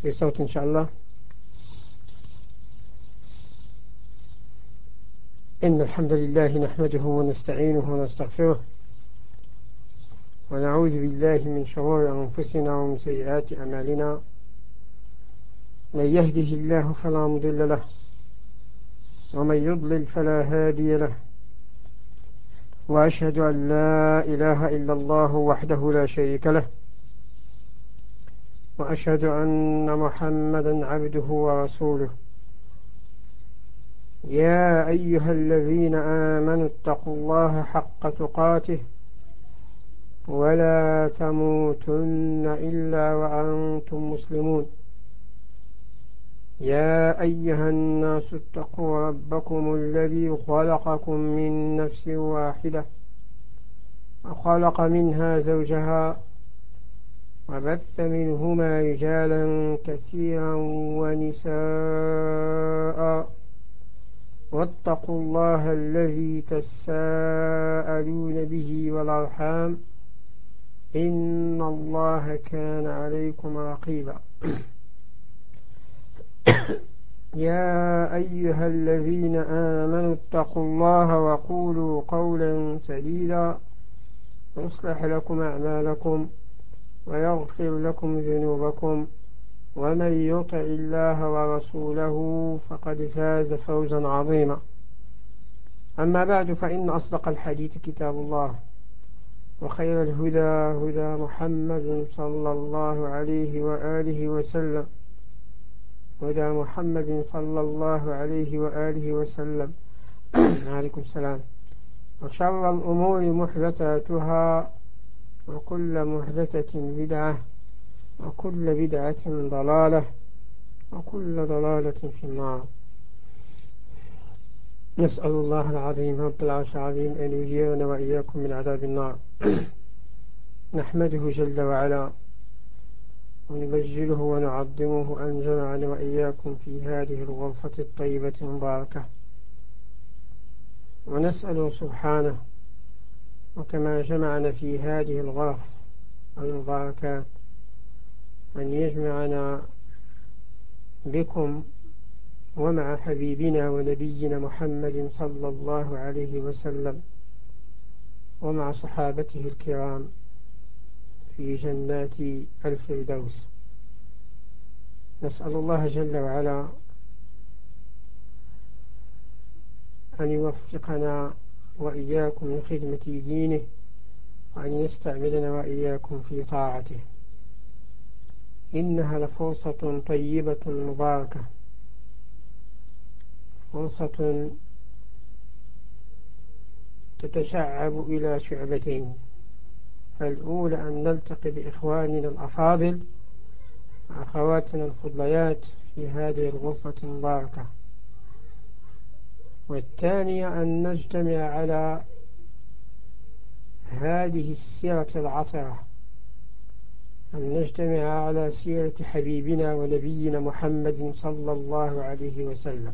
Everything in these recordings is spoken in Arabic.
في صوت إن شاء الله. إن الحمد لله نحمده ونستعينه ونستغفره ونعوذ بالله من شرور أنفسنا ومن سيئات أعمالنا. من يهده الله فلا مضل له ومن يضلل فلا هادي له، وأشهد أن لا إله إلا الله وحده لا شريك له، وأشهد أن محمدا عبده ورسوله. يا أيها الذين آمنوا اتقوا الله حق تقاته ولا تموتن إلا وأنتم مسلمون. يا أيها الناس اتقوا ربكم الذي خلقكم من نفس واحدة وخلق منها زوجها وبث منهما رجالا كثيرا ونساء، واتقوا الله الذي تساءلون به والأرحام إن الله كان عليكم رقيبا. يا أيها الذين آمنوا اتقوا الله وقولوا قولا سديدا يصلح لكم أعمالكم ويغفر لكم ذنوبكم، ومن يطع الله ورسوله فقد فاز فوزا عظيما. أما بعد، فإن أصدق الحديث كتاب الله، وخير الهدى هدى محمد صلى الله عليه وآله وسلم، هدى محمد صلى الله عليه وآله وسلم عليكم السلام. وشر الأمور محدثاتها، وكل محدثة بدعة، وكل بدعة ضلالة، وكل ضلالة في النار. نسأل الله العظيم رب العرش العظيم أن يجيرنا وإياكم من عذاب النار. نحمده جل وعلا ونبجله ونعظمه أن جمعنا وإياكم في هذه الغرفة الطيبة المباركة، ونسأل سبحانه وكما جمعنا في هذه الغرف المباركات أن يجمعنا بكم ومع حبيبنا ونبينا محمد صلى الله عليه وسلم ومع صحابته الكرام في جنات الفردوس. نسأل الله جل وعلا أن يوفقنا وإياكم لخدمة دينه، وأن يستعملنا وإياكم في طاعته. إنها لفرصة طيبة مباركة، فرصة تتشعب إلى شعبتين. فالأولى أن نلتقي بإخواننا الأفاضل وأخواتنا الفضليات في هذه الغرفة المباركة، والثانية أن نجتمع على هذه السيرة العطرة، أن نجتمع على سيرة حبيبنا ونبينا محمد صلى الله عليه وسلم،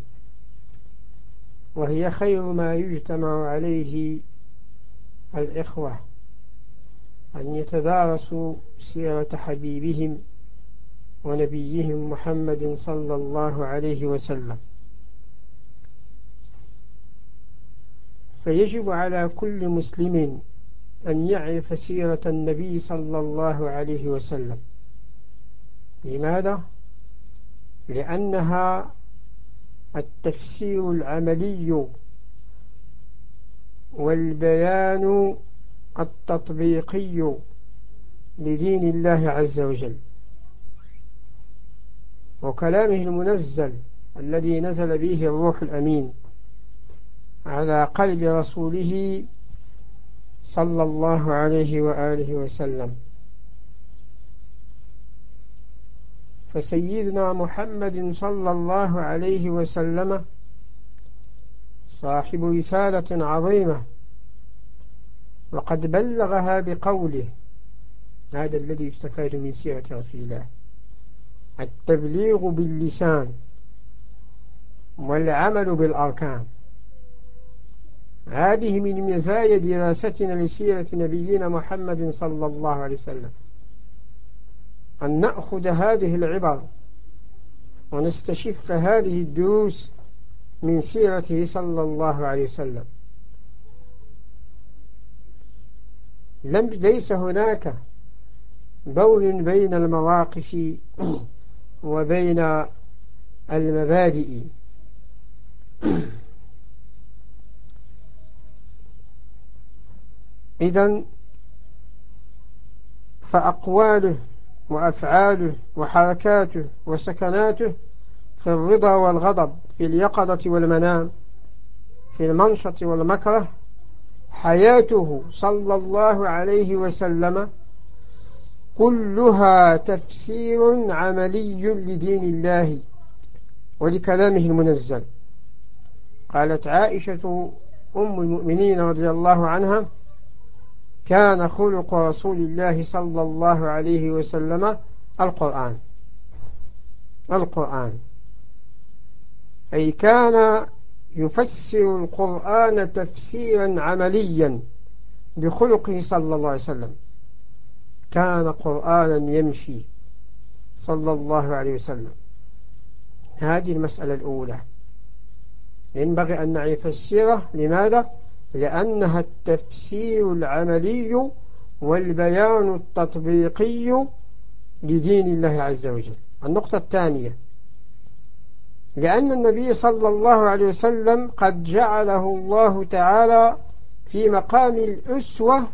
وهي خير ما يجتمع عليه الإخوة، أن يتدارسوا سيرة حبيبهم ونبيهم محمد صلى الله عليه وسلم. فيجب على كل مسلم أن يعرف سيرة النبي صلى الله عليه وسلم. لماذا؟ لأنها التفسير العملي والبيان التطبيقي لدين الله عز وجل، وكلامه المنزل الذي نزل به الروح الأمين على قلب رسوله صلى الله عليه وآله وسلم. فسيدنا محمد صلى الله عليه وسلم صاحب رسالة عظيمة، وقد بلغها بقوله. هذا الذي يستفاد من سيرة رسول الله، التبليغ باللسان والعمل بالأركان. هذه من مزايا دراستنا لسيرة نبينا محمد صلى الله عليه وسلم، أن نأخذ هذه العبر ونستشف هذه الدروس من سيرته صلى الله عليه وسلم. ليس هناك بول بين المواقف وبين المبادئ. إذن فأقواله وأفعاله وحركاته وسكناته في الرضا والغضب، في اليقظة والمنام، في المنشط والمكره، حياته صلى الله عليه وسلم كلها تفسير عملي لدين الله ولكلامه المنزل. قالت عائشة أم المؤمنين رضي الله عنها: كان خلق رسول الله صلى الله عليه وسلم القرآن، أي كان يفسر القرآن تفسيرا عمليا بخلقه صلى الله عليه وسلم. كان قرآنا يمشي صلى الله عليه وسلم. هذه المسألة الأولى ينبغي أن نعرف السيرة. لماذا؟ لأنها التفسير العملي والبيان التطبيقي لدين الله عز وجل. النقطة الثانية: لأن النبي صلى الله عليه وسلم قد جعله الله تعالى في مقام الأسوة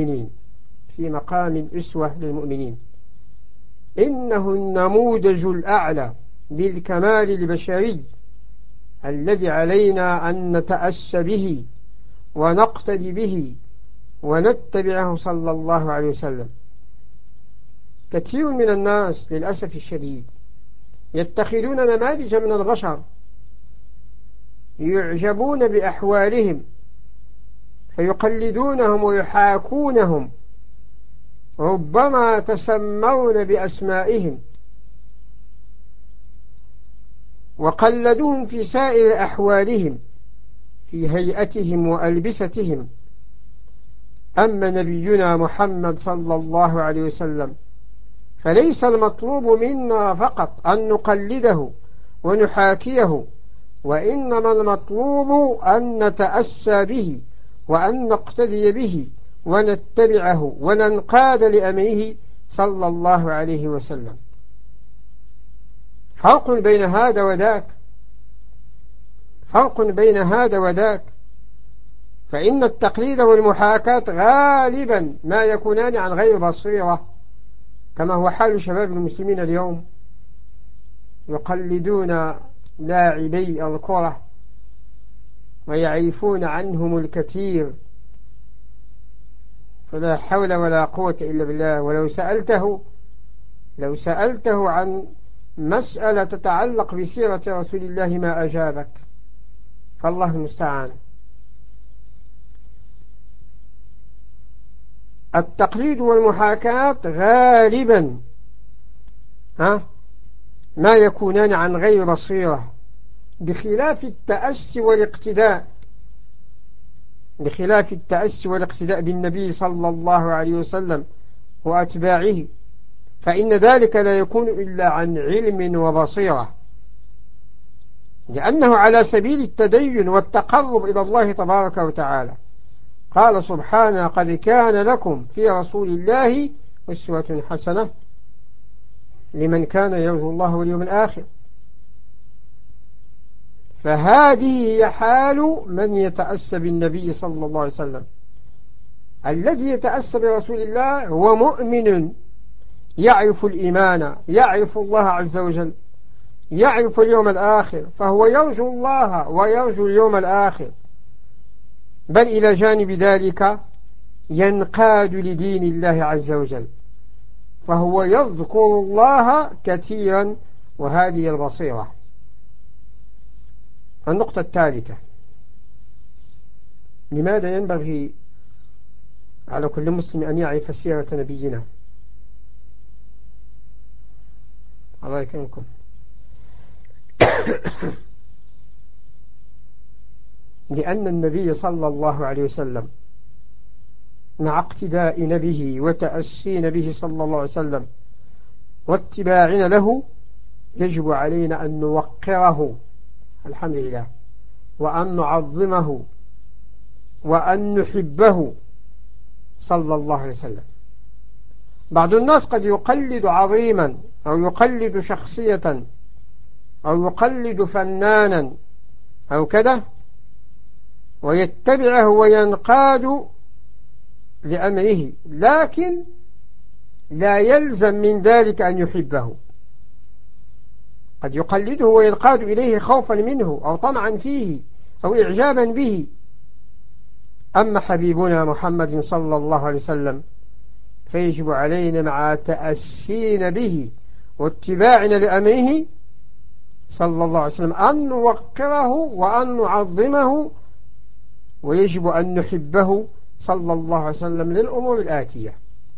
للمؤمنين، إنه النموذج الأعلى بالكمال البشري الذي علينا أن نتأسى به ونقتدي به ونتبعه صلى الله عليه وسلم. كثير من الناس للأسف الشديد يتخذون نماذج من البشر يعجبون بأحوالهم فيقلدونهم ويحاكونهم، ربما تسمون بأسمائهم وقلدوهم في سائر أحوالهم، في هيئتهم وألبستهم. أما نبينا محمد صلى الله عليه وسلم فليس المطلوب منا فقط أن نقلده ونحاكيه، وإنما المطلوب أن نتأسى به وأن نقتدي به ونتبعه وننقاد لأمره صلى الله عليه وسلم. فرق بين هذا وذاك، فإن التقليد والمحاكاة غالبا ما يكونان عن غير بصيرة، كما هو حال شباب المسلمين اليوم، يقلدون لاعبي الكرة ويعرفون عنهم الكثير، فلا حول ولا قوة إلا بالله. لو سألته عن مسألة تتعلق بسيرة رسول الله ما أجابك، فالله المستعان. التقليد والمحاكاة غالبا ما يكونان عن غير بصيرة، بخلاف التأسي والاقتداء بالنبي صلى الله عليه وسلم وأتباعه، فإن ذلك لا يكون إلا عن علم وبصيرة، لأنه على سبيل التدين والتقرب إلى الله تبارك وتعالى. قال سبحانه: قد كان لكم في رسول الله أسوة حسنة لمن كان يرجو الله واليوم الآخر. فهذه هي حال من يتأسى بالنبي صلى الله عليه وسلم. الذي يتأسى برسول الله هو مؤمن يعرف الإيمان، يعرف الله عز وجل، يعرف اليوم الآخر، فهو يرجو الله ويرجو اليوم الآخر، بل إلى جانب ذلك ينقاد لدين الله عز وجل، فهو يذكر الله كثيرا، وهذه البصيرة. النقطة الثالثة: لماذا ينبغي على كل مسلم أن يعرف سيرة نبينا؟ الله يكرمكم. لأن النبي صلى الله عليه وسلم مع اقتدائنا به وتأسينا به صلى الله عليه وسلم واتباعنا له يجب علينا أن نوقره الحمد لله، وأن نعظمه، وأن نحبه صلى الله عليه وسلم. بعض الناس قد يقلد عظيما أو يقلد شخصية أو يقلد فنانا أو كذا ويتبعه وينقاد لأمره، لكن لا يلزم من ذلك أن يحبه. قد يقلده وينقاد إليه خوفا منه أو طمعا فيه أو إعجابا به. أما حبيبنا محمد صلى الله عليه وسلم فيجب علينا مع تأسينا به واتباعنا لأمره صلى الله عليه وسلم أن نوقره وأن نعظمه، ويجب أن نحبه صلى الله عليه وسلم للأمور الآتية.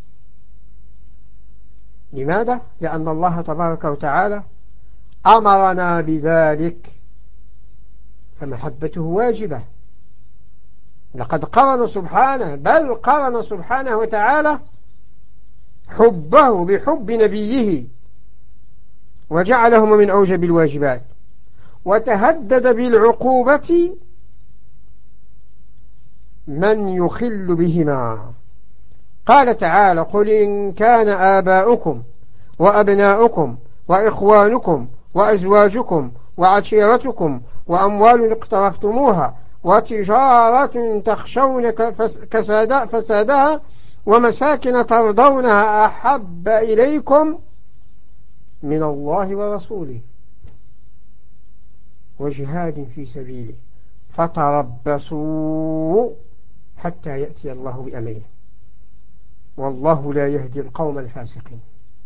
لماذا؟ لأن الله تبارك وتعالى أمرنا بذلك، فمحبته واجبة. لقد قرن سبحانه، بل قرن سبحانه وتعالى حبه بحب نبيه وجعلهما من أوجب الواجبات، وتهدد بالعقوبة من يخل بهما. قال تعالى: قل إن كان آباؤكم وأبناؤكم وإخوانكم وأزواجكم وعشيرتكم وأموال اقترفتموها وتجارة تخشون فسادها ومساكن ترضونها أحب إليكم من الله ورسوله وجهاد في سبيله فتربصوا حتى يأتي الله بأمره والله لا يهدي القوم الفاسقين.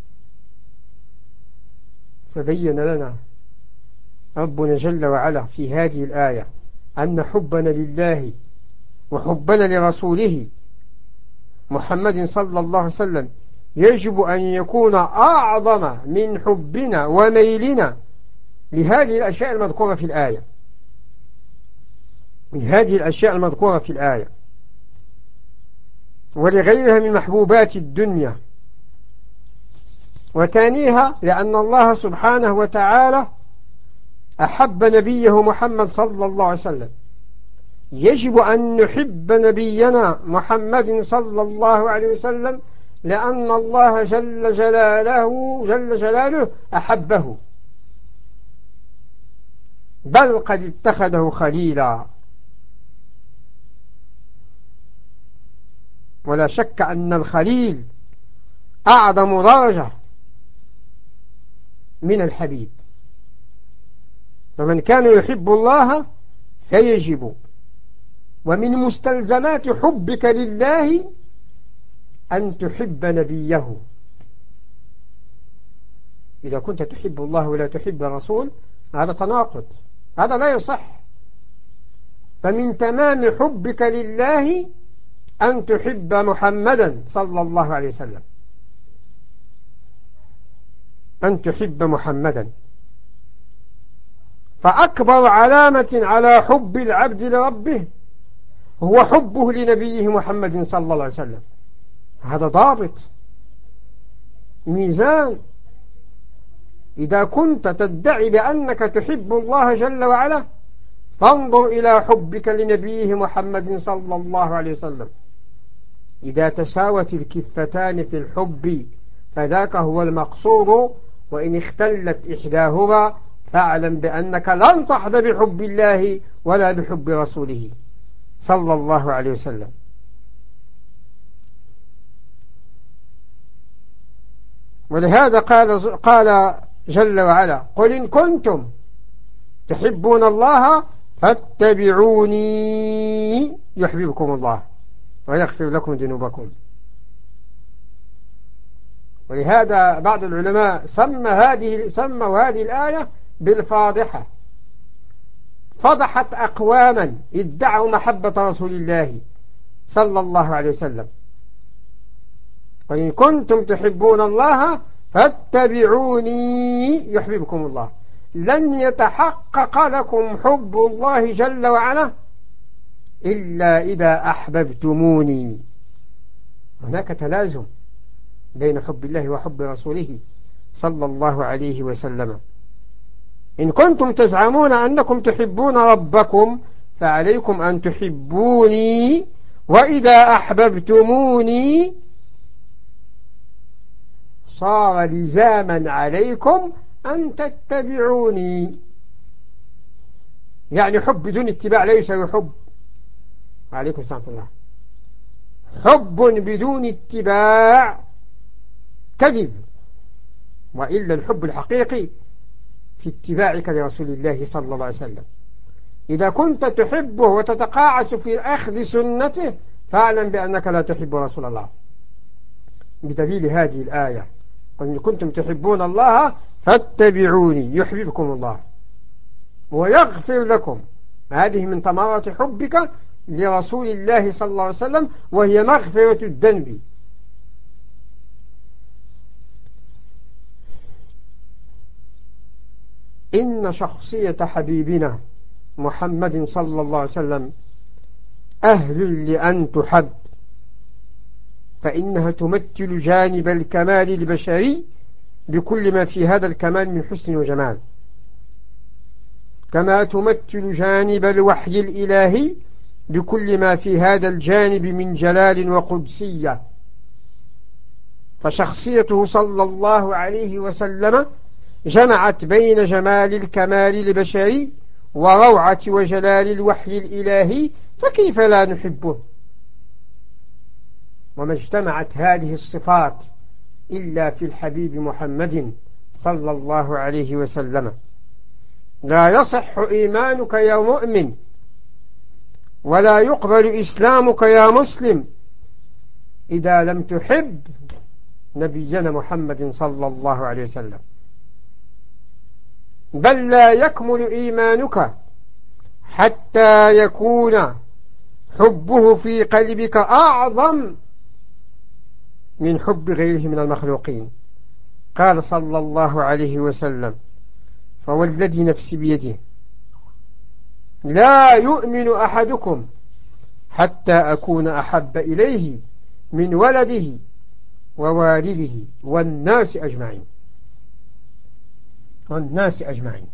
فبين لنا ربنا جل وعلا في هذه الآية أن حبنا لله وحبنا لرسوله محمد صلى الله عليه وسلم يجب أن يكون أعظم من حبنا وميلنا لهذه الأشياء المذكورة في الآية، لهذه الأشياء المذكورة في الآية ولغيرها من محبوبات الدنيا. وثانيها لأن الله سبحانه وتعالى أحب نبيه محمد صلى الله عليه وسلم، يجب أن نحب نبينا محمد صلى الله عليه وسلم لأن الله جل جلاله أحبه، بل قد اتخذه خليلا. ولا شك أن الخليل أعظم درجة من الحبيب. فمن كان يحب الله فيجب، ومن مستلزمات حبك لله أن تحب نبيه. إذا كنت تحب الله ولا تحب الرسول هذا تناقض، هذا لا يصح. فمن تمام حبك لله أن تحب محمدا صلى الله عليه وسلم، أن تحب محمدا. فأكبر علامة على حب العبد لربه هو حبه لنبيه محمد صلى الله عليه وسلم. هذا ضابط، ميزان. إذا كنت تدعي بأنك تحب الله جل وعلا فانظر إلى حبك لنبيه محمد صلى الله عليه وسلم. إذا تساوت الكفتان في الحب فذاك هو المقصود، وإن اختلت إحداهما فاعلم بأنك لن تحظى بحب الله ولا بحب رسوله صلى الله عليه وسلم. ولهذا قال جل وعلا: قل إن كنتم تحبون الله فاتبعوني يحببكم الله ويغفر لكم ذنوبكم. ولهذا بعض العلماء سموا هذه الآية بالفاضحة. فضحت أقواما ادعوا محبة رسول الله صلى الله عليه وسلم. وإن كنتم تحبون الله فاتبعوني يحببكم الله. لن يتحقق لكم حب الله جل وعلا إلا إذا أحببتموني. هناك تلازم بين حب الله وحب رسوله صلى الله عليه وسلم. إن كنتم تزعمون أنكم تحبون ربكم فعليكم أن تحبوني، وإذا أحببتموني صار لزاما عليكم أن تتبعوني. يعني حب بدون اتباع لا يساوي حب. وعليكم السلام ورحمة الله. حب بدون اتباع كذب، وإلا الحب الحقيقي في اتباعك لرسول الله صلى الله عليه وسلم. إذا كنت تحبه وتتقاعس في أخذ سنته فاعلم بأنك لا تحب رسول الله، بدليل هذه الآية: إن كنتم تحبون الله فاتبعوني يحببكم الله ويغفر لكم. هذه من ثمرات حبك لرسول الله صلى الله عليه وسلم، وهي مغفرة الذنب. إن شخصية حبيبنا محمد صلى الله عليه وسلم أهل لأن تحب، فإنها تمثل جانب الكمال البشري بكل ما في هذا الكمال من حسن وجمال، كما تمثل جانب الوحي الإلهي بكل ما في هذا الجانب من جلال وقدسية. فشخصيته صلى الله عليه وسلم جمعت بين جمال الكمال البشري وروعة وجلال الوحي الإلهي، فكيف لا نحبه؟ وما اجتمعت هذه الصفات إلا في الحبيب محمد صلى الله عليه وسلم. لا يصح إيمانك يا مؤمن، ولا يقبل إسلامك يا مسلم، إذا لم تحب نبينا محمد صلى الله عليه وسلم. بل لا يكمل إيمانك حتى يكون حبه في قلبك أعظم من حب غيره من المخلوقين. قال صلى الله عليه وسلم: فوالذي نفسي بيده لا يؤمن أحدكم حتى أكون أحب إليه من ولده ووالده والناس أجمعين. والناس أجمعين.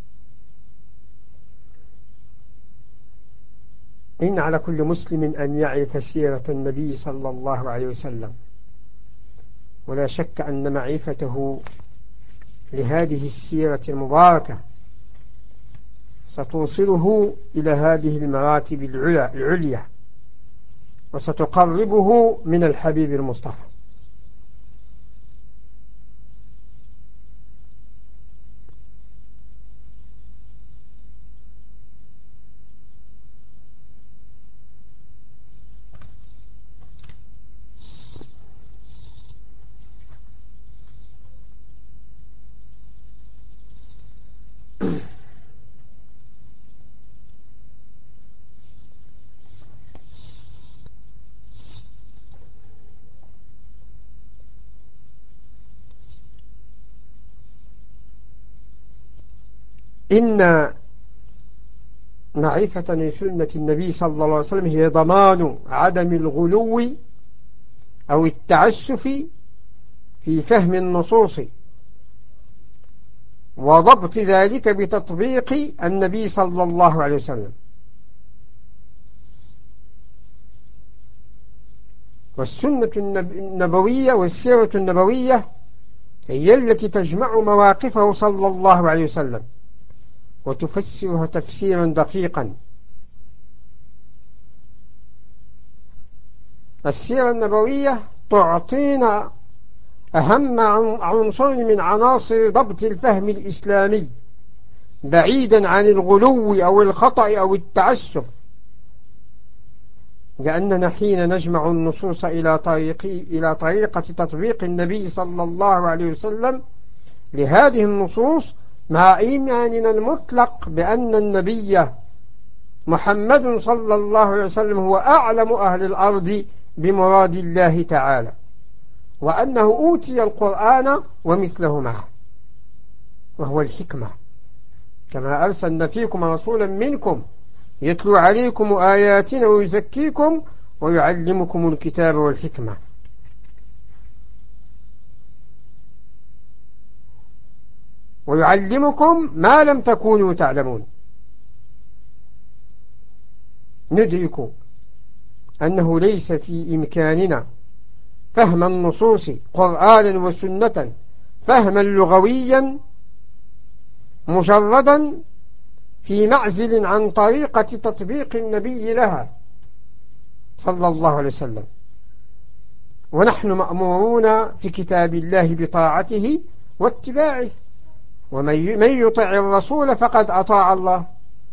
إن على كل مسلم أن يعرف سيرة النبي صلى الله عليه وسلم، ولا شك أن معرفته لهذه السيرة المباركة ستوصله إلى هذه المراتب العليا، وستقربه من الحبيب المصطفى. إن معرفة لسنة النبي صلى الله عليه وسلم هي ضمان عدم الغلو أو التعسف في فهم النصوص، وضبط ذلك بتطبيق النبي صلى الله عليه وسلم. والسنة النبوية والسيرة النبوية هي التي تجمع مواقفه صلى الله عليه وسلم وتفسرها تفسيرا دقيقا. السيرة النبوية تعطينا أهم عنصر من عناصر ضبط الفهم الإسلامي، بعيدا عن الغلو أو الخطأ أو التعسف، لأننا حين نجمع النصوص إلى طريقة تطبيق النبي صلى الله عليه وسلم لهذه النصوص، مع إيماننا المطلق بأن النبي محمد صلى الله عليه وسلم هو أعلم أهل الأرض بمراد الله تعالى، وأنه أوتي القرآن ومثله معه، وهو الحكمة، كما أرسلنا فيكم رسولا منكم يتلو عليكم آياتنا ويزكيكم ويعلمكم الكتاب والحكمة. ويعلمكم ما لم تكونوا تعلمون. ندرك أنه ليس في إمكاننا فهم النصوص قرآنا وسنة فهما لغويا مجردا في معزل عن طريقة تطبيق النبي لها صلى الله عليه وسلم. ونحن مأمورون في كتاب الله بطاعته واتباعه، ومن يطع الرسول فقد أطاع الله.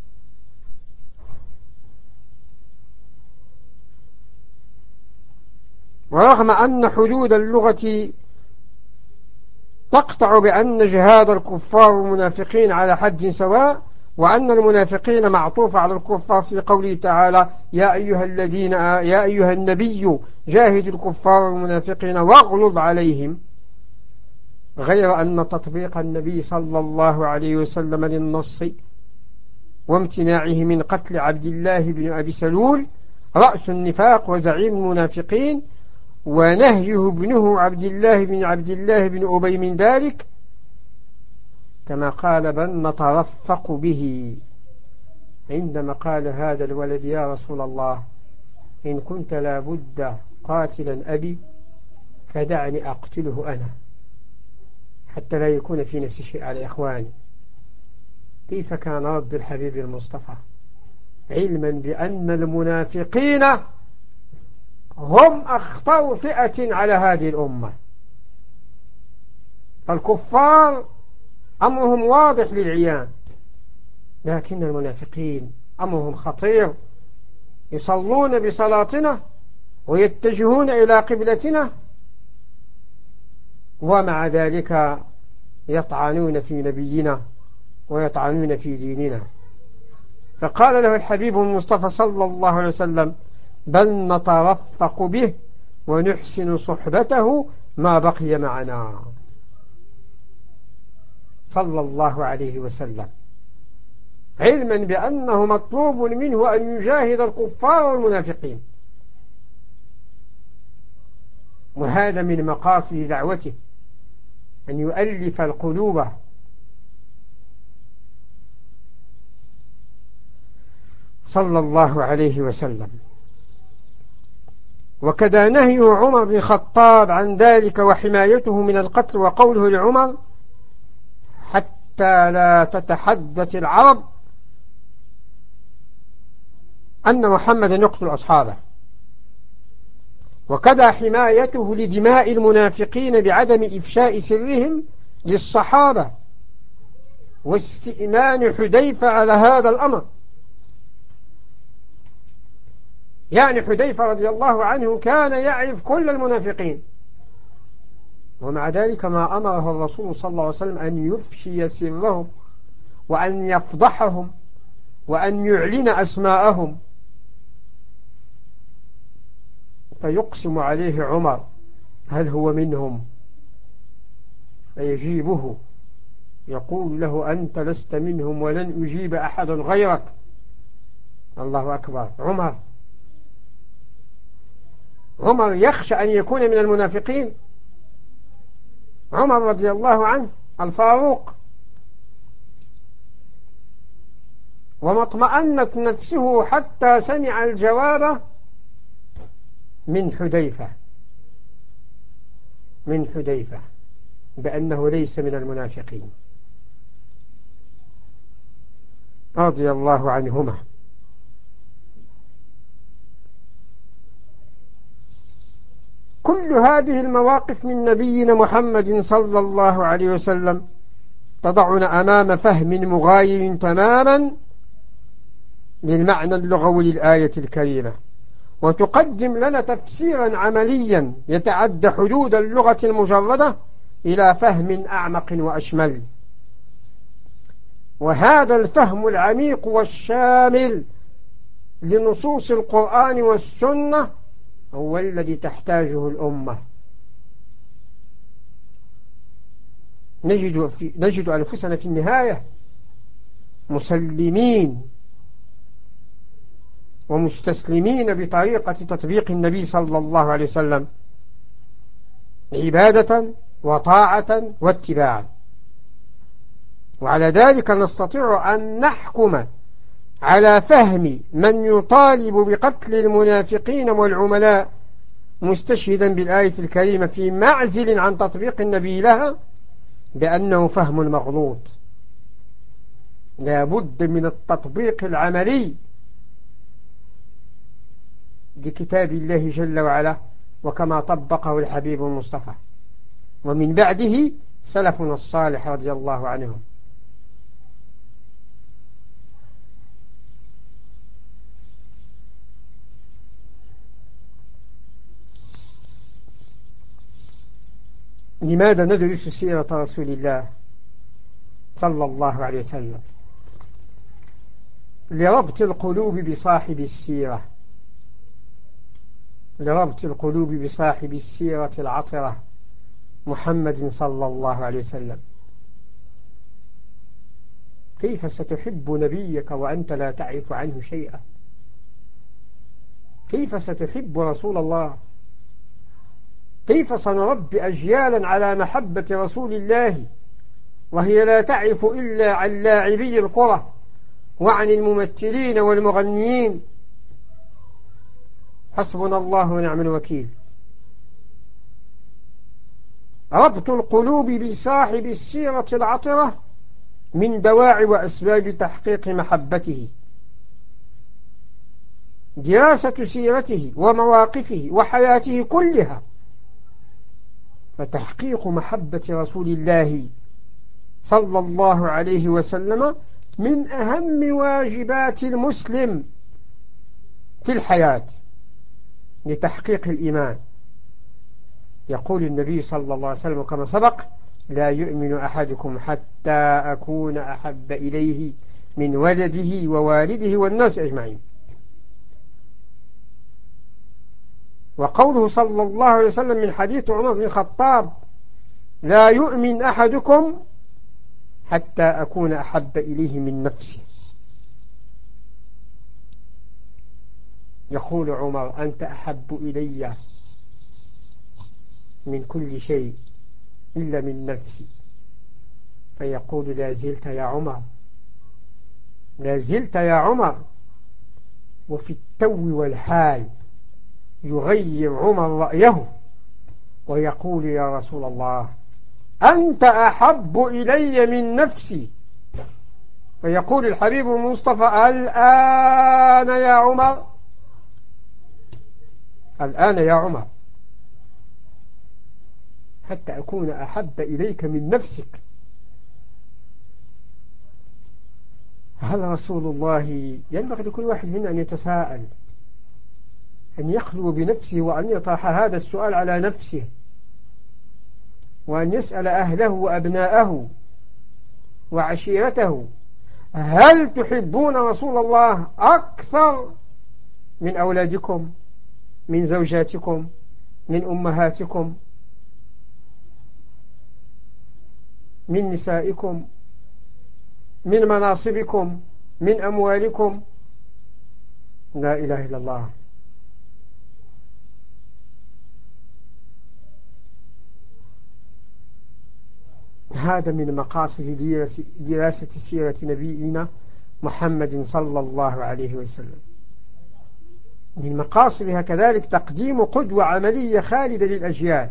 ورغم أن حدود اللغة تقطع بأن جهاد الكفار والمنافقين على حد سواء، وأن المنافقين معطوف على الكفار في قوله تعالى يا أيها النبي جاهد الكفار والمنافقين واغلظ عليهم، غير أن تطبيق النبي صلى الله عليه وسلم للنص وامتناعه من قتل عبد الله بن أبي سلول رأس النفاق وزعيم المنافقين، ونهيه ابنه عبد الله بن أبي من ذلك، كما قال بل نترفق به عندما قال هذا الولد يا رسول الله إن كنت لابد قاتلا أبي فدعني أقتله أنا حتى لا يكون في نفس شيء على إخواني. كيف كان رد الحبيب المصطفى علما بأن المنافقين هم أخطر فئة على هذه الأمة. فالكفار أمرهم واضح للعيان، لكن المنافقين أمرهم خطير، يصلون بصلاتنا ويتجهون إلى قبلتنا، ومع ذلك يطعنون في نبينا ويطعنون في ديننا. فقال له الحبيب المصطفى صلى الله عليه وسلم بل نترفق به ونحسن صحبته ما بقي معنا صلى الله عليه وسلم، علما بأنه مطلوب منه أن يجاهد الكفار والمنافقين. وهذا من مقاصد دعوته أن يؤلف القلوب. صلى الله عليه وسلم. وكذا نهي عمر بن الخطاب عن ذلك وحمايته من القتل، وقوله لعمر حتى لا تتحدث العرب أن محمدا يقتل أصحابه. وكذا حمايته لدماء المنافقين بعدم إفشاء سرهم للصحابة، واستئمان حذيفة على هذا الأمر. يعني حذيفة رضي الله عنه كان يعرف كل المنافقين، ومع ذلك ما أمره الرسول صلى الله عليه وسلم أن يفشي سرهم وأن يفضحهم وأن يعلن أسماءهم. فيقسم عليه عمر هل هو منهم؟ فيجيبه يقول له أنت لست منهم ولن أجيب أحد غيرك. الله أكبر. عمر يخشى أن يكون من المنافقين. عمر رضي الله عنه الفاروق، وما اطمأنت نفسه حتى سمع الجواب من حذيفة بأنه ليس من المنافقين رضي الله عنهما. كل هذه المواقف من نبينا محمد صلى الله عليه وسلم تضعنا أمام فهم مغاير تماما للمعنى اللغوي للآية الكريمة، وتقدم لنا تفسيرا عمليا يتعدى حدود اللغة المجردة إلى فهم أعمق وأشمل. وهذا الفهم العميق والشامل لنصوص القرآن والسنة هو الذي تحتاجه الأمة. نجد أنفسنا في النهاية مسلمين ومستسلمين بطريقة تطبيق النبي صلى الله عليه وسلم عبادة وطاعة واتباعا. وعلى ذلك نستطيع أن نحكم على فهم من يطالب بقتل المنافقين والعملاء مستشهدا بالآية الكريمة في معزل عن تطبيق النبي لها بأنه فهم مغلوط. لا بد من التطبيق العملي لكتاب الله جل وعلا وكما طبقه الحبيب المصطفى ومن بعده سلفنا الصالح رضي الله عنهم. لماذا ندرس سيرة رسول الله صلى الله عليه وسلم؟ لربط القلوب بصاحب السيرة، لربط القلوب بصاحب السيرة العطرة محمد صلى الله عليه وسلم. كيف ستحب نبيك وأنت لا تعرف عنه شيئا؟ كيف ستحب رسول الله؟ كيف سنربي أجيالا على محبة رسول الله وهي لا تعرف إلا عن لاعبي القرى وعن الممثلين والمغنيين؟ حسبنا الله ونعم الوكيل. ربط القلوب بصاحب السيرة العطرة من دواعي وأسباب تحقيق محبته، دراسة سيرته ومواقفه وحياته كلها، فتحقيق محبة رسول الله صلى الله عليه وسلم من أهم واجبات المسلم في الحياة لتحقيق الإيمان. يقول النبي صلى الله عليه وسلم كما سبق: لا يؤمن أحدكم حتى أكون أحب إليه من ولده ووالده والناس أجمعين. وقوله صلى الله عليه وسلم من حديث عمر بن الخطاب: لا يؤمن أحدكم حتى أكون أحب إليه من نفسه. يقول عمر: أنت أحب إلي من كل شيء إلا من نفسي. فيقول: لا زلت يا عمر، لا زلت يا عمر. وفي التو والحال يغير عمر رأيه ويقول: يا رسول الله، أنت أحب إلي من نفسي. فيقول الحبيب المصطفى: الآن يا عمر، الآن يا عمر، حتى أكون أحب إليك من نفسك. هل رسول الله ينبغي لكل واحد منا أن يتساءل، أن يخلو بنفسه وأن يطرح هذا السؤال على نفسه، وأن يسأل أهله وأبناءه وعشيرته: هل تحبون رسول الله أكثر من أولادكم، من زوجاتكم، من أمهاتكم، من نسائكم، من مناصبكم، من أموالكم؟ لا إله إلا الله. هذا من مقاصد دراسة سيرة نبينا محمد صلى الله عليه وسلم. من مقاصدها كذلك تقديم قدوة عملية خالدة للأجيال،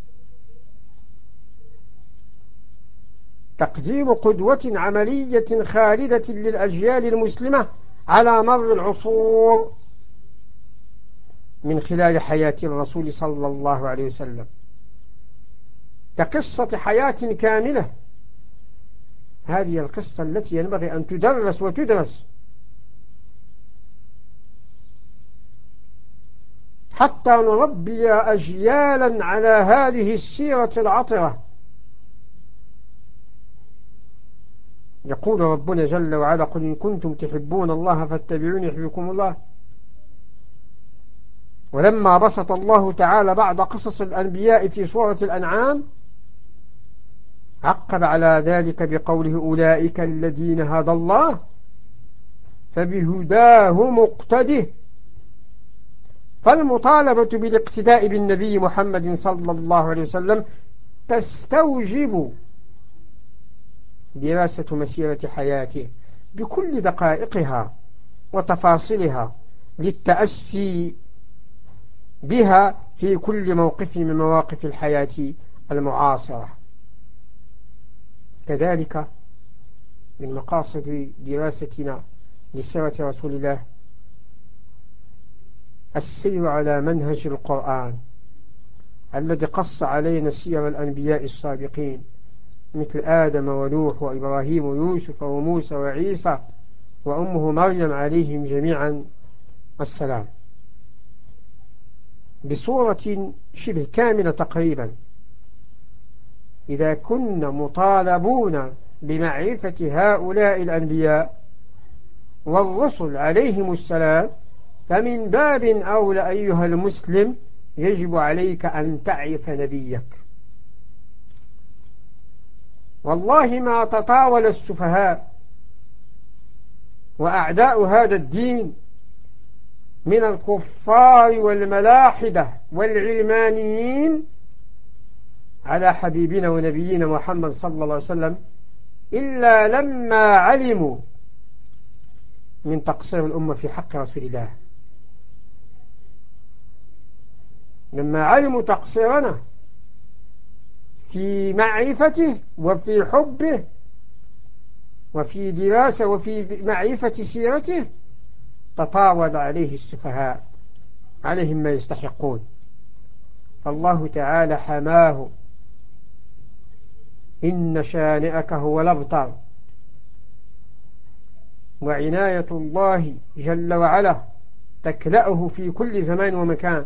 تقديم قدوة عملية خالدة للأجيال المسلمة على مر العصور من خلال حياة الرسول صلى الله عليه وسلم، كقصة حياة كاملة. هذه القصة التي ينبغي أن تدرس وتدرس حتى نربي أجيالا على هذه السيرة العطرة. يقول ربنا جل وعلا: قل إن كنتم تحبون الله فاتبعوني يحببكم الله. ولما بسط الله تعالى بعض قصص الأنبياء في سورة الأنعام عقب على ذلك بقوله: أولئك الذين هدى الله فبهداه مقتده. فالمطالبة بالاقتداء بالنبي محمد صلى الله عليه وسلم تستوجب دراسة مسيرة حياته بكل دقائقها وتفاصيلها للتأسي بها في كل موقف من مواقف الحياة المعاصرة. كذلك من مقاصد دراستنا لسيرة رسول الله السير على منهج القرآن الذي قص علينا سير الأنبياء السابقين مثل آدم ونوح وإبراهيم ويوسف وموسى وعيسى وأمه مريم عليهم جميعا السلام بصورة شبه كاملة تقريبا. إذا كنا مطالبون بمعرفة هؤلاء الأنبياء والرسل عليهم السلام فمن باب أولى أيها المسلم يجب عليك أن تعرف نبيك. والله ما تطاول السفهاء وأعداء هذا الدين من الكفار والملاحدة والعلمانيين على حبيبنا ونبينا محمد صلى الله عليه وسلم إلا لما علموا من تقصير الأمة في حق رسول الله، لما علموا تقصيرنا في معرفته وفي حبه وفي دراسة وفي معرفة سيرته تطاول عليه السفهاء عليهم ما يستحقون. فالله تعالى حماه إن شانئك هو الأبتر، وعناية الله جل وعلا تكلأه في كل زمان ومكان.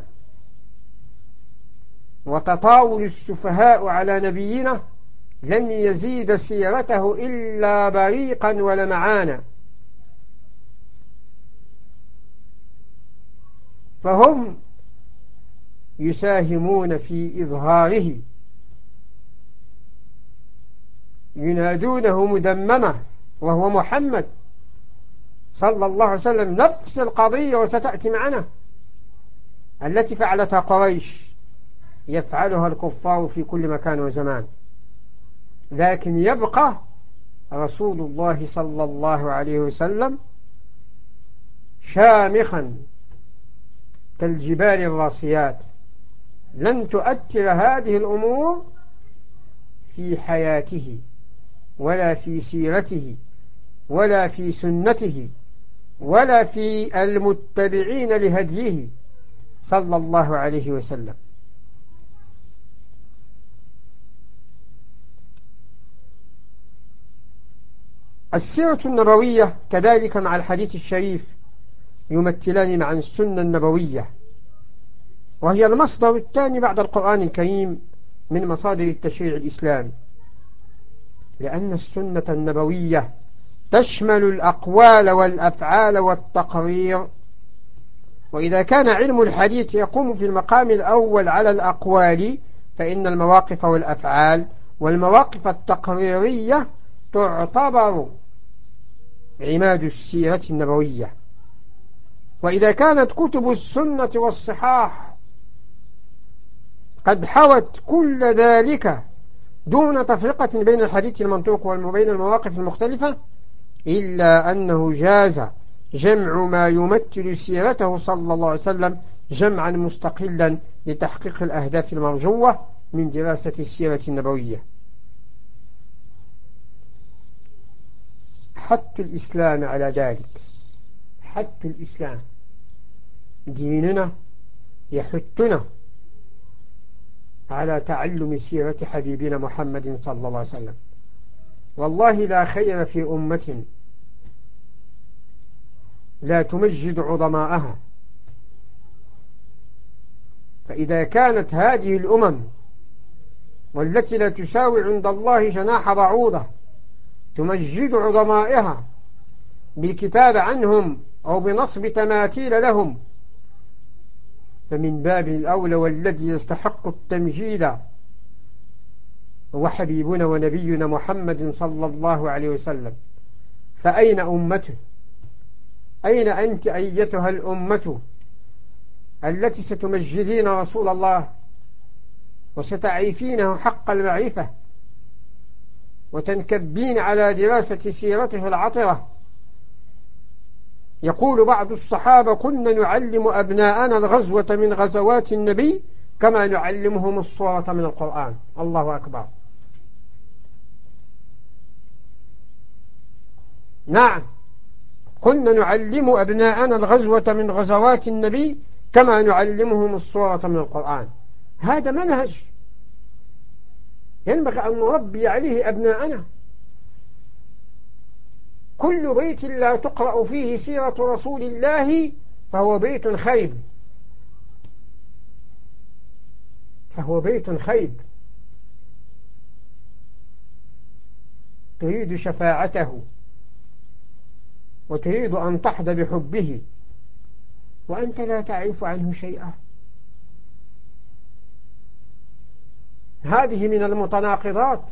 وتطاول السفهاء على نبينا لن يزيد سيرته إلا بريقا ولمعانا، فهم يساهمون في إظهاره، ينادونه مدممة وهو محمد صلى الله عليه وسلم. نفس القضية وستأتي معنا التي فعلتها قريش يفعلها الكفار في كل مكان وزمان، لكن يبقى رسول الله صلى الله عليه وسلم شامخا كالجبال الراسيات. لن تؤثر هذه الأمور في حياته ولا في سيرته ولا في سنته ولا في المتبعين لهديه صلى الله عليه وسلم. السيرة النبوية كذلك مع الحديث الشريف يمثلان مع السنة النبوية، وهي المصدر الثاني بعد القرآن الكريم من مصادر التشريع الإسلامي، لأن السنة النبوية تشمل الأقوال والأفعال والتقرير. وإذا كان علم الحديث يقوم في المقام الأول على الأقوال، فإن المواقف والأفعال والمواقف التقريرية تعتبر عماد السيرة النبوية. وإذا كانت كتب السنة والصحاح قد حوت كل ذلك دون تفرقة بين الحديث المنطوق وبين المواقف المختلفة، إلا أنه جاز جمع ما يمثل سيرته صلى الله عليه وسلم جمعا مستقلا لتحقيق الأهداف المرجوة من دراسة السيرة النبوية. حث الإسلام على ذلك، حث الإسلام ديننا يحثنا على تعلم سيرة حبيبنا محمد صلى الله عليه وسلم. والله لا خير في أمة لا تمجد عظماءها، فإذا كانت هذه الأمم والتي لا تساوي عند الله جناح بعوضة تمجد عظمائها بالكتاب عنهم أو بنصب تماثيل لهم، فمن باب الأولى والذي يستحق التمجيد هو حبيبنا ونبينا محمد صلى الله عليه وسلم. فأين أمته؟ أين أنت أيتها الأمة التي ستمجدين رسول الله وستعرفينه حق المعرفة وتنكبين على دراسة سيرته العطرة. يقول بعض الصحابة: كنا نعلم أبناءنا الغزوة من غزوات النبي كما نعلمهم الصورة من القرآن. الله أكبر. نعم، كنا نعلم أبناءنا الغزوة من غزوات النبي كما نعلمهم الصورة من القرآن. هذا منهج ينبغي أن نربي عليه أبناءنا. كل بيت لا تقرأ فيه سيرة رسول الله فهو بيت خيب، فهو بيت خيب. تريد شفاعته وتريد أن تحظى بحبه وأنت لا تعرف عنه شيئا. هذه من المتناقضات.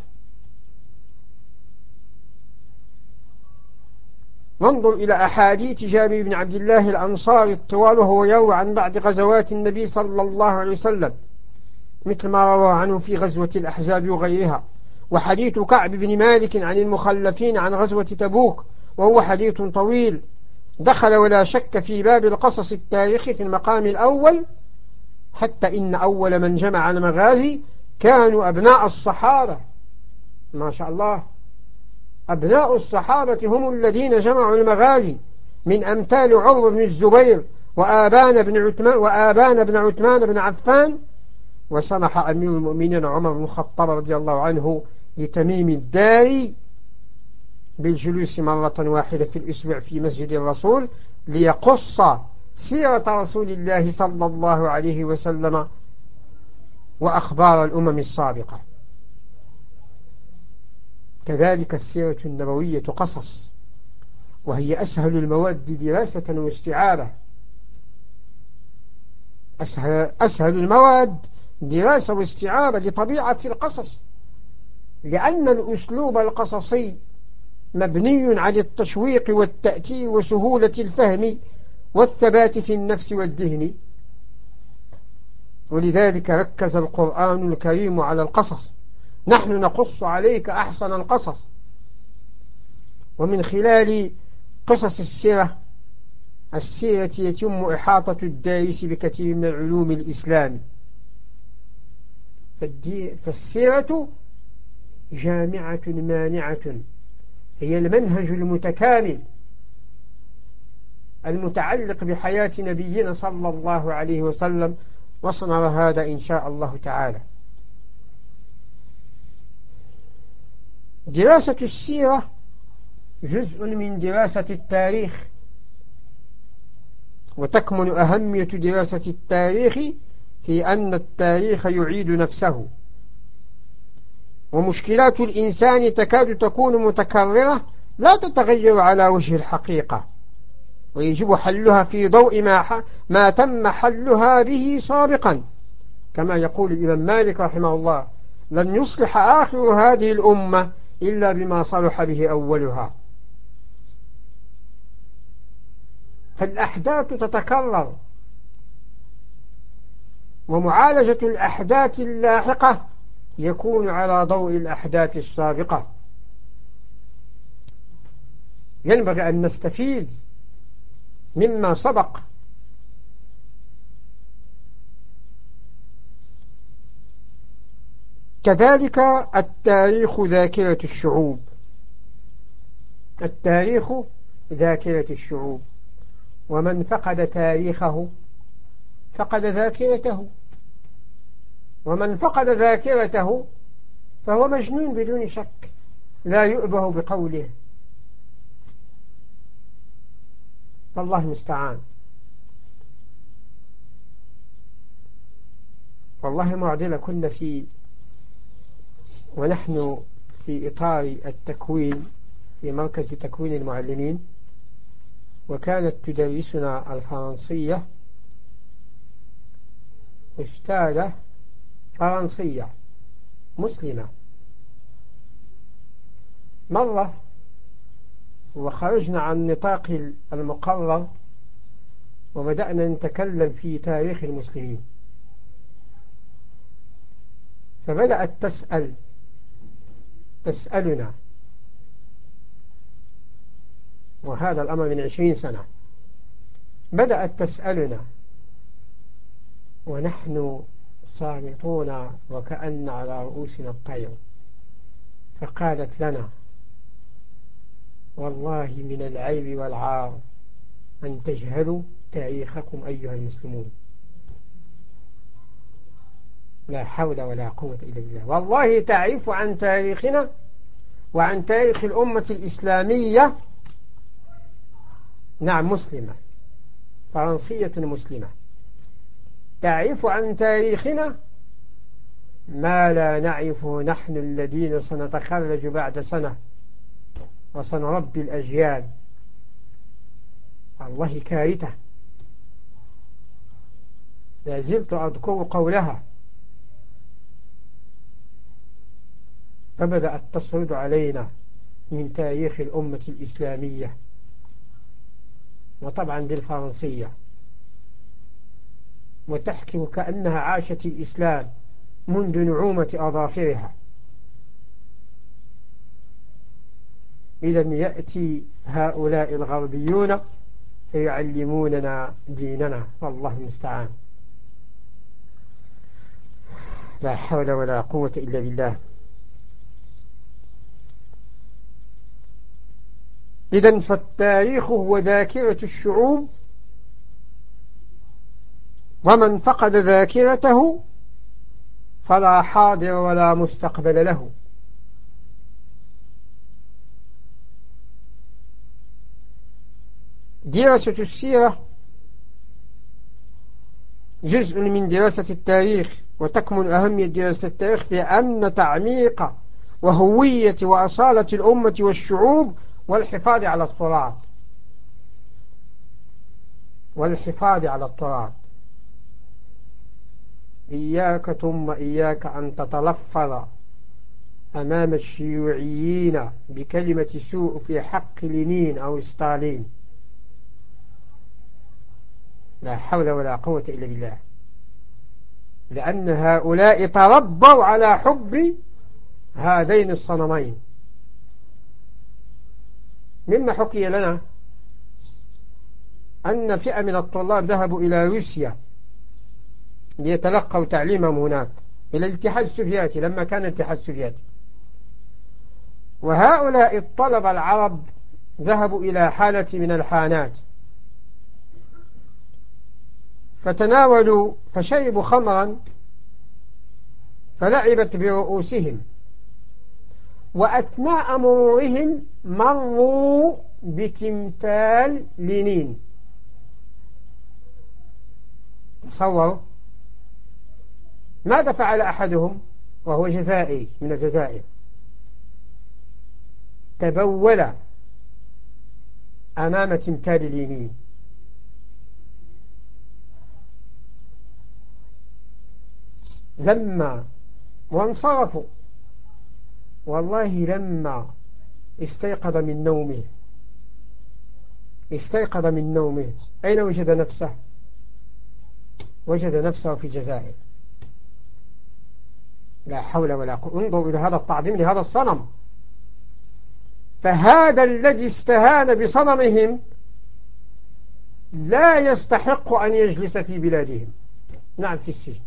ننظر إلى أحاديث جابر بن عبد الله الأنصاري الطوال، وهو يروى عن بعض غزوات النبي صلى الله عليه وسلم، مثل ما روى عنه في غزوة الأحزاب وغيرها، وحديث كعب بن مالك عن المخلفين عن غزوة تبوك، وهو حديث طويل دخل ولا شك في باب القصص التاريخي في المقام الأول، حتى إن أول من جمع المغازي كانوا أبناء الصحابة. ما شاء الله، أبناء الصحابة هم الذين جمعوا المغازي، من أمثال عروة بن الزبير وآبان بن عثمان بن عفان. وسمح أمير المؤمنين عمر بن الخطاب رضي الله عنه لتميم الداري بالجلوس مرة واحدة في الأسبوع في مسجد الرسول ليقص سيرة رسول الله صلى الله عليه وسلم وأخبار الأمم السابقة. كذلك السيرة النبوية قصص، وهي أسهل المواد دراسة واستيعابا. أسهل المواد دراسة واستيعابا لطبيعة القصص، لأن الأسلوب القصصي مبني على التشويق والتأتي وسهولة الفهم والثبات في النفس والذهن. ولذلك ركز القرآن الكريم على القصص. نحن نقص عليك أحسن القصص. ومن خلال قصص السيرة يتم إحاطة الدارس بكثير من العلوم الإسلام. فالسيرة جامعة مانعة، هي المنهج المتكامل المتعلق بحياة نبينا صلى الله عليه وسلم، وسنرى هذا إن شاء الله تعالى. دراسة السيرة جزء من دراسة التاريخ، وتكمن أهمية دراسة التاريخ في أن التاريخ يعيد نفسه، ومشكلات الإنسان تكاد تكون متكررة لا تتغير على وجه الحقيقة، ويجب حلها في ضوء ما تم حلها به سابقا. كما يقول الإمام مالك رحمه الله: لن يصلح آخر هذه الأمة إلا بما صلح به أولها. فالأحداث تتكرر، ومعالجة الأحداث اللاحقة يكون على ضوء الأحداث السابقة. ينبغي أن نستفيد مما سبق. كذلك التاريخ ذاكرة الشعوب. التاريخ ذاكرة الشعوب، ومن فقد تاريخه فقد ذاكرته، ومن فقد ذاكرته فهو مجنون بدون شك، لا يؤبه بقوله. فالله المستعان. والله معضلة كنا ونحن في إطار التكوين في مركز تكوين المعلمين، وكانت تدرسنا الفرنسية أستاذة فرنسية مسلمة. مرة وخرجنا عن نطاق المقرر وبدأنا نتكلم في تاريخ المسلمين، فبدأت تسأل تسألنا، وهذا الأمر من 20 سنة بدأت تسألنا ونحن صامتون وكأن على رؤوسنا الطير، فقالت لنا: والله من العيب والعار أن تجهلوا تاريخكم أيها المسلمون. لا حول ولا قوة إلا بالله. والله تعرف عن تاريخنا وعن تاريخ الأمة الإسلامية، نعم مسلمة فرنسية مسلمة، تعرف عن تاريخنا ما لا نعرفه نحن الذين سنتخرج بعد سنة وسنربي الأجيال. الله كارثة. لا زلت أذكر قولها، فبدأت تسرد علينا من تاريخ الأمة الإسلامية، وطبعا بالفرنسية، وتحكي كأنها عاشت الإسلام منذ نعومة أظافرها. إذن يأتي هؤلاء الغربيون فيعلموننا ديننا، والله المستعان. لا حول ولا قوة إلا بالله. إذن فالتاريخ هو ذاكرة الشعوب، ومن فقد ذاكرته فلا حاضر ولا مستقبل له. دراسة السيرة جزء من دراسة التاريخ، وتكمن أهمية دراسة التاريخ في أن تعميق وهوية وأصالة الأمة والشعوب والحفاظ على التراث، والحفاظ على التراث. إياك ثم إياك أن تتلفظ أمام الشيوعيين بكلمة سوء في حق لينين أو ستالين. لا حول ولا قوة إلا بالله. لأن هؤلاء تربوا على حب هذين الصنمين. مما حكي لنا أن فئة من الطلاب ذهبوا إلى روسيا ليتلقوا تعليمهم هناك، إلى الاتحاد السوفيتي لما كان الاتحاد السوفيتي. وهؤلاء الطلبة العرب ذهبوا إلى حالة من الحانات، فتناولوا فشربوا خمرا فلعبت برؤوسهم، وأثناء مرورهم مروا بتمثال لينين. تصوروا ماذا فعل أحدهم وهو جزائري من الجزائر؟ تبول أمام تمثال لينين. لما وانصرفوا، والله لما استيقظ من نومه أين وجد نفسه؟ وجد نفسه في الجزائر. لا حول ولا قوة. انظروا إلى هذا التعظيم لهذا الصنم. فهذا الذي استهان بصنمهم لا يستحق أن يجلس في بلادهم، نعم في السجن.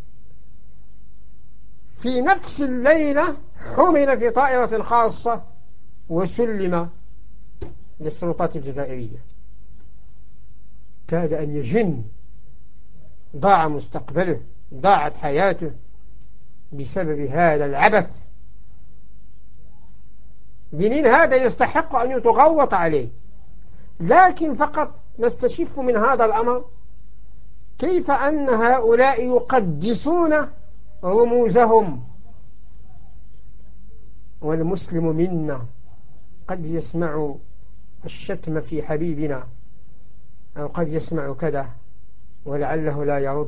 في نفس الليلة حمل في طائرة خاصة وسلم للسلطات الجزائرية. كاد أن يجن، ضاع مستقبله، ضاعت حياته بسبب هذا العبث. لينين هذا يستحق أن يتغوط عليه. لكن فقط نستشف من هذا الأمر كيف أن هؤلاء يقدسون رموزهم. والمسلم منا قد يسمع الشتم في حبيبنا، أو قد يسمع كذا ولعله لا يرد،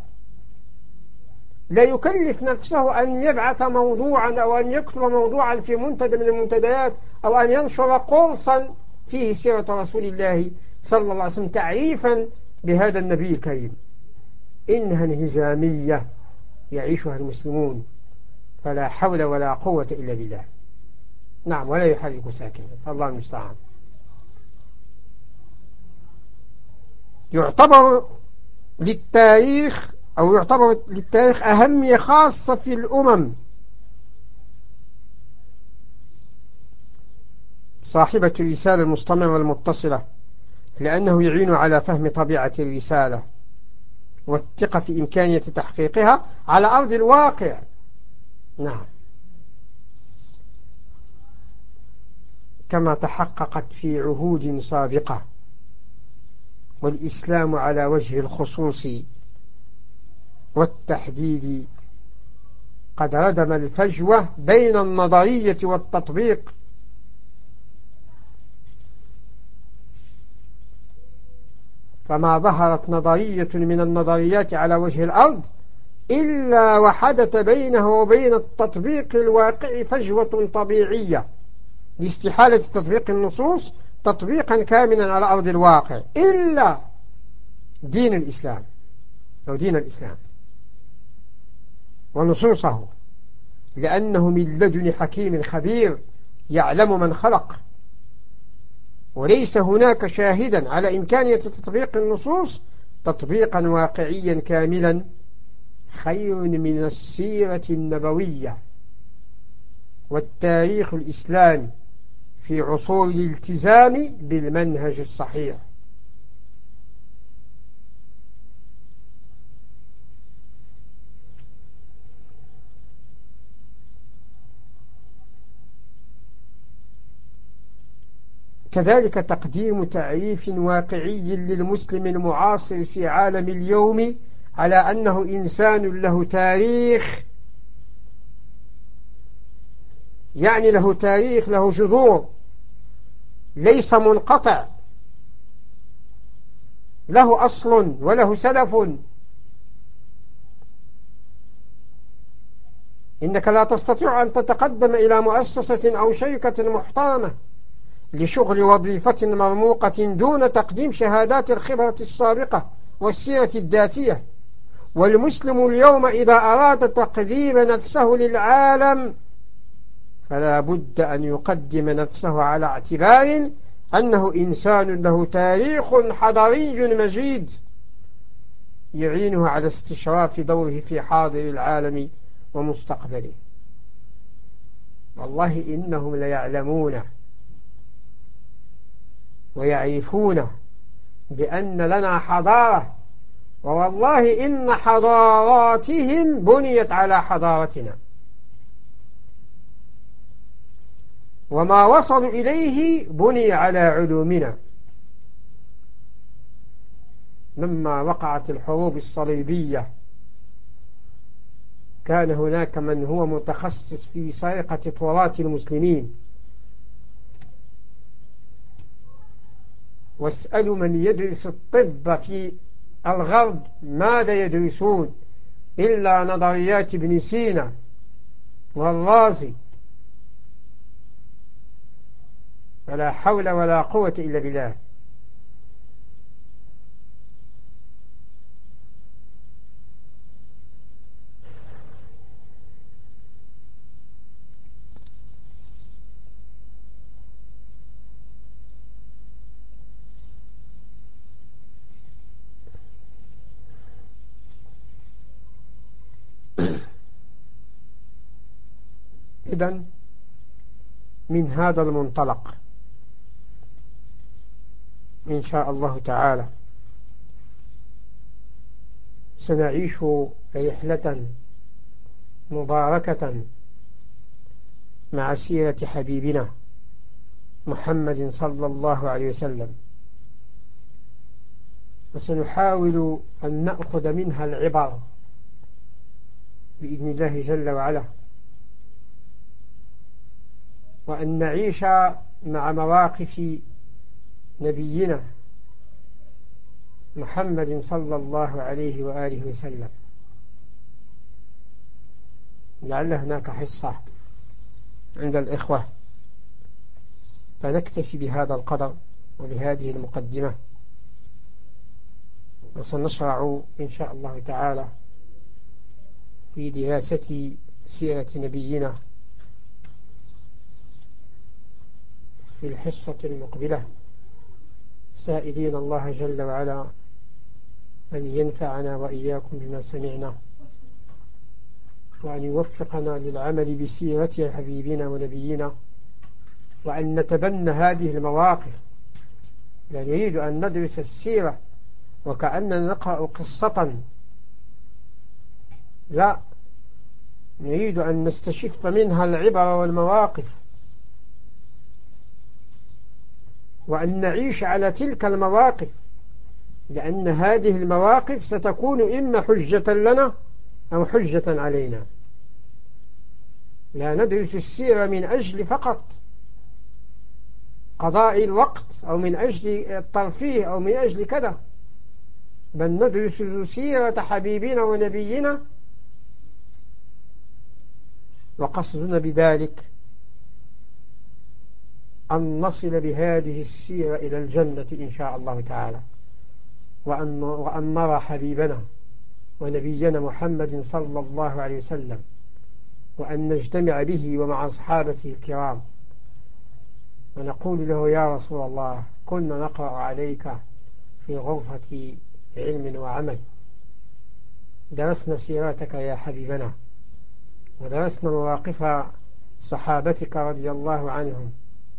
لا يكلف نفسه أن يبعث موضوعا أو أن يكتب موضوعا في منتدى من المنتديات، أو أن ينشر قرصا فيه سيرة رسول الله صلى الله عليه وسلم تعريفا بهذا النبي الكريم. إنها انهزامية يعيشها المسلمون، فلا حول ولا قوة إلا بالله. نعم، ولا يحرك ساكنا، فالله المستعان. يعتبر للتاريخ أو يعتبر للتاريخ أهمية خاصة في الأمم صاحبة الرسالة المستمرة المتصلة، لأنه يعين على فهم طبيعة الرسالة والثقة في إمكانية تحقيقها على أرض الواقع. نعم، كما تحققت في عهود سابقة، والإسلام على وجه الخصوص والتحديد قد ردم الفجوة بين النظرية والتطبيق. فما ظهرت نظرية من النظريات على وجه الأرض إلا وحدث بينه وبين التطبيق الواقعي فجوة طبيعية لاستحالة تطبيق النصوص تطبيقا كاملا على أرض الواقع إلا دين الإسلام أو دين الإسلام ونصوصه، لأنه من لدن حكيم خبير يعلم من خلق، وليس هناك شاهدا على إمكانية تطبيق النصوص تطبيقا واقعيا كاملا خير من السيرة النبوية والتاريخ الإسلامي في عصور الالتزام بالمنهج الصحيح. كذلك تقديم تعريف واقعي للمسلم المعاصر في عالم اليوم على أنه إنسان له تاريخ، يعني له تاريخ، له جذور، ليس منقطع، له أصل وله سلف. إنك لا تستطيع أن تتقدم إلى مؤسسة أو شركة محترمة لشغل وظيفة مرموقة دون تقديم شهادات الخبرة السابقة والسيرة الذاتية. والمسلم اليوم إذا أراد تقديم نفسه للعالم فلا بد أن يقدم نفسه على اعتبار أنه إنسان له تاريخ حضاري مجيد يعينه على استشراف دوره في حاضر العالم ومستقبله. والله إنهم ليعلمون ويعرفون بأن لنا حضارة، ووالله إن حضاراتهم بنيت على حضارتنا، وما وصلوا إليه بني على علومنا. لما وقعت الحروب الصليبية كان هناك من هو متخصص في سرقة تراث المسلمين، واسألوا من يدرس الطب في الغرب ماذا يدرسون إلا نظريات ابن سينا والرازي. فلا حول ولا قوة إلا بالله. إذن من هذا المنطلق إن شاء الله تعالى سنعيش رحلة مباركة مع سيرة حبيبنا محمد صلى الله عليه وسلم، وسنحاول أن نأخذ منها العبر بإذن الله جل وعلا، وأن نعيش مع مواقف نبينا محمد صلى الله عليه وآله وسلم. لعل هناك حصة عند الإخوة، فنكتفي بهذا القدر وبهذه المقدمة، وسنشرع إن شاء الله تعالى في دراسة سيرة نبينا في الحصة المقبلة، سائلين الله جل وعلا أن ينفعنا وإياكم بما سمعنا، وأن يوفقنا للعمل بسيرة حبيبنا ونبينا، وأن نتبنى هذه المواقف. لا نريد أن ندرس السيرة وكأننا نقرأ قصة، لا، نريد أن نستشف منها العبر والمواقف، وأن نعيش على تلك المواقف، لأن هذه المواقف ستكون إما حجة لنا أو حجة علينا. لا ندرس السيرة من أجل فقط قضاء الوقت أو من أجل الترفيه أو من أجل كذا، بل ندرس سيرة حبيبنا ونبينا وقصدنا بذلك أن نصل بهذه السيرة إلى الجنة إن شاء الله تعالى، وأن نرى حبيبنا ونبينا محمد صلى الله عليه وسلم، وأن نجتمع به ومع أصحابته الكرام ونقول له: يا رسول الله، كنا نقرأ عليك في غرفة علم وعمل، درسنا سيرتك يا حبيبنا، ودرسنا مواقف صحابتك رضي الله عنهم.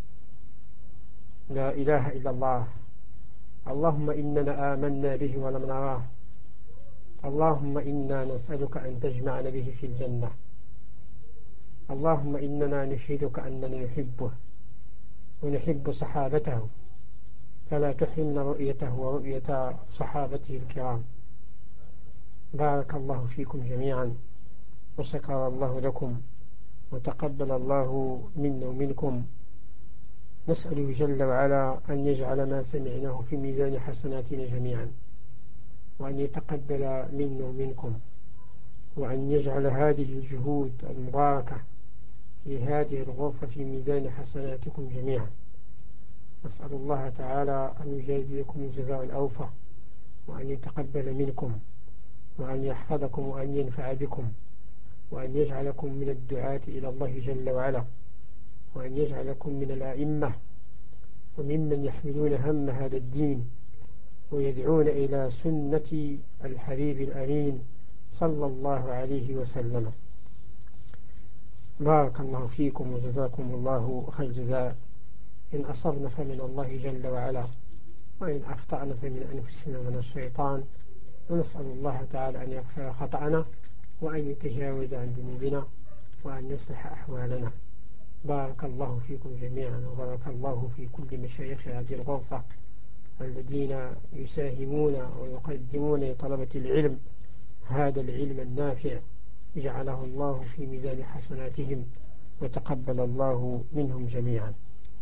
لا إله إلا الله. اللهم إننا آمنا به ولم نراه، اللهم إنا نسألك أن تجمعنا به في الجنة، اللهم إننا نشهدك أننا نحبه ونحب صحابته، فلا تحرمنا رؤيته ورؤية صحابته الكرام. بارك الله فيكم جميعا، وشكر الله لكم، وتقبل الله منا ومنكم. نسأله جل وعلا أن يجعل ما سمعناه في ميزان حسناتنا جميعا، وأن يتقبل منا ومنكم، وأن يجعل هذه الجهود المباركة في هذه الغرفة في ميزان حسناتكم جميعا. نسأل الله تعالى أن يجازيكم الجزاء الأوفى، وأن يتقبل منكم، وأن يحفظكم، وأن ينفع بكم، وأن يجعلكم من الدعاة إلى الله جل وعلا، وأن يجعلكم من الأئمة وممن يحملون هم هذا الدين ويدعون إلى سنة الحبيب الأمين صلى الله عليه وسلم. بارك الله فيكم وجزاكم الله خير الجزاء. إن أصبنا فمن الله جل وعلا، وإن أخطأنا فمن أنفسنا ومن الشيطان، ونسأل الله تعالى أن يغفر خطأنا وأن يتجاوز عن ذنوبنا وأن يصلح أحوالنا. بارك الله فيكم جميعا، وبارك الله في كل مشايخ هذه الغرفة الذين يساهمون ويقدمون لطلبة العلم هذا العلم النافع، جعله الله في ميزان حسناتهم، وتقبل الله منهم جميعا.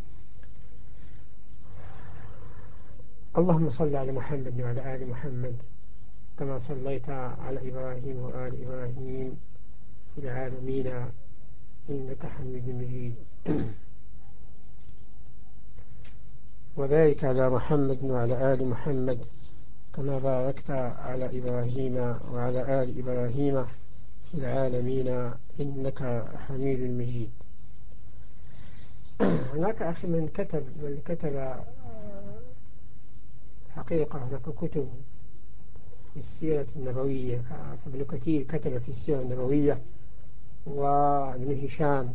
اللهم صل على محمد وعلى آل محمد كما صليت على إبراهيم وآل إبراهيم في العالمين إنك حميد مجيد. وبارك على محمد وعلى آل محمد كما باركت على إبراهيم وعلى آل إبراهيم في العالمين إنك حميد مجيد. هناك أخي من كتب حقيقة، هناك كتب في السيرة النبوية، فابن كثير كتب في السيرة النبوية، وابن هشام،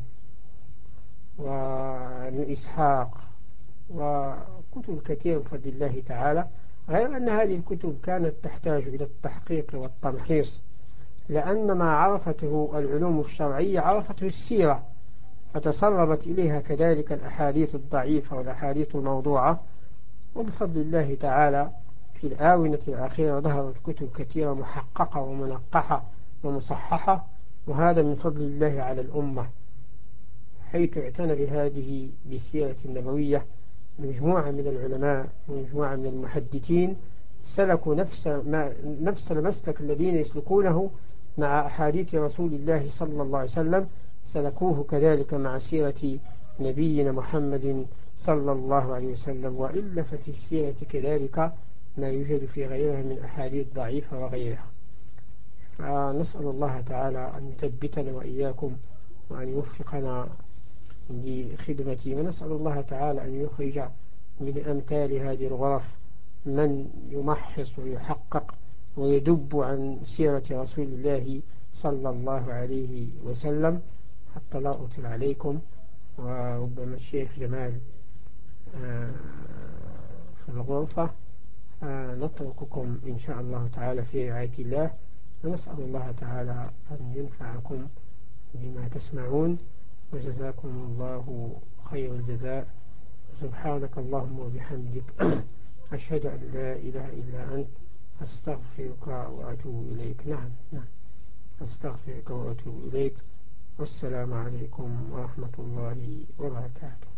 وابن إسحاق، وكتب كثيرة بفضل الله تعالى، غير أن هذه الكتب كانت تحتاج إلى التحقيق والتمحيص، لأن ما عرفته العلوم الشرعية عرفته السيرة، فتسربت إليها كذلك الأحاديث الضعيفة والأحاديث الموضوعة. وبفضل الله تعالى في الآونة الأخيرة ظهرت كتب كثيرة محققة ومنقحة ومصححة، وهذا من فضل الله على الأمة، حيث اعتنى بهذه بالسيرة النبوية مجموعة من العلماء ومجموعة من المحدثين، سلكوا نفس المسلك الذين يسلكونه مع أحاديث رسول الله صلى الله عليه وسلم، سلكوه كذلك مع سيرة نبينا محمد صلى الله عليه وسلم. وإلا ففي السيرة كذلك ما يوجد في غيرها من أحاديث ضعيفة وغيرها. فنسأل الله تعالى أن يثبتنا وإياكم، وأن يوفقنا لخدمتي، ونسأل الله تعالى أن يخرج من أمثال هذه الغرف من يمحص ويحقق ويدب عن سيرة رسول الله صلى الله عليه وسلم. حتى لا أطل عليكم، وربما الشيخ جمال في الغرفة، نترككم إن شاء الله تعالى في رعاية الله، ونسأل الله تعالى أن ينفعكم بما تسمعون، وجزاكم الله خير الجزاء. سبحانك اللهم وبحمدك أشهد أن لا إله إلا أنت أستغفرك وأتوب إليك. نعم أستغفرك وأتوب إليك. والسلام عليكم ورحمة الله وبركاته.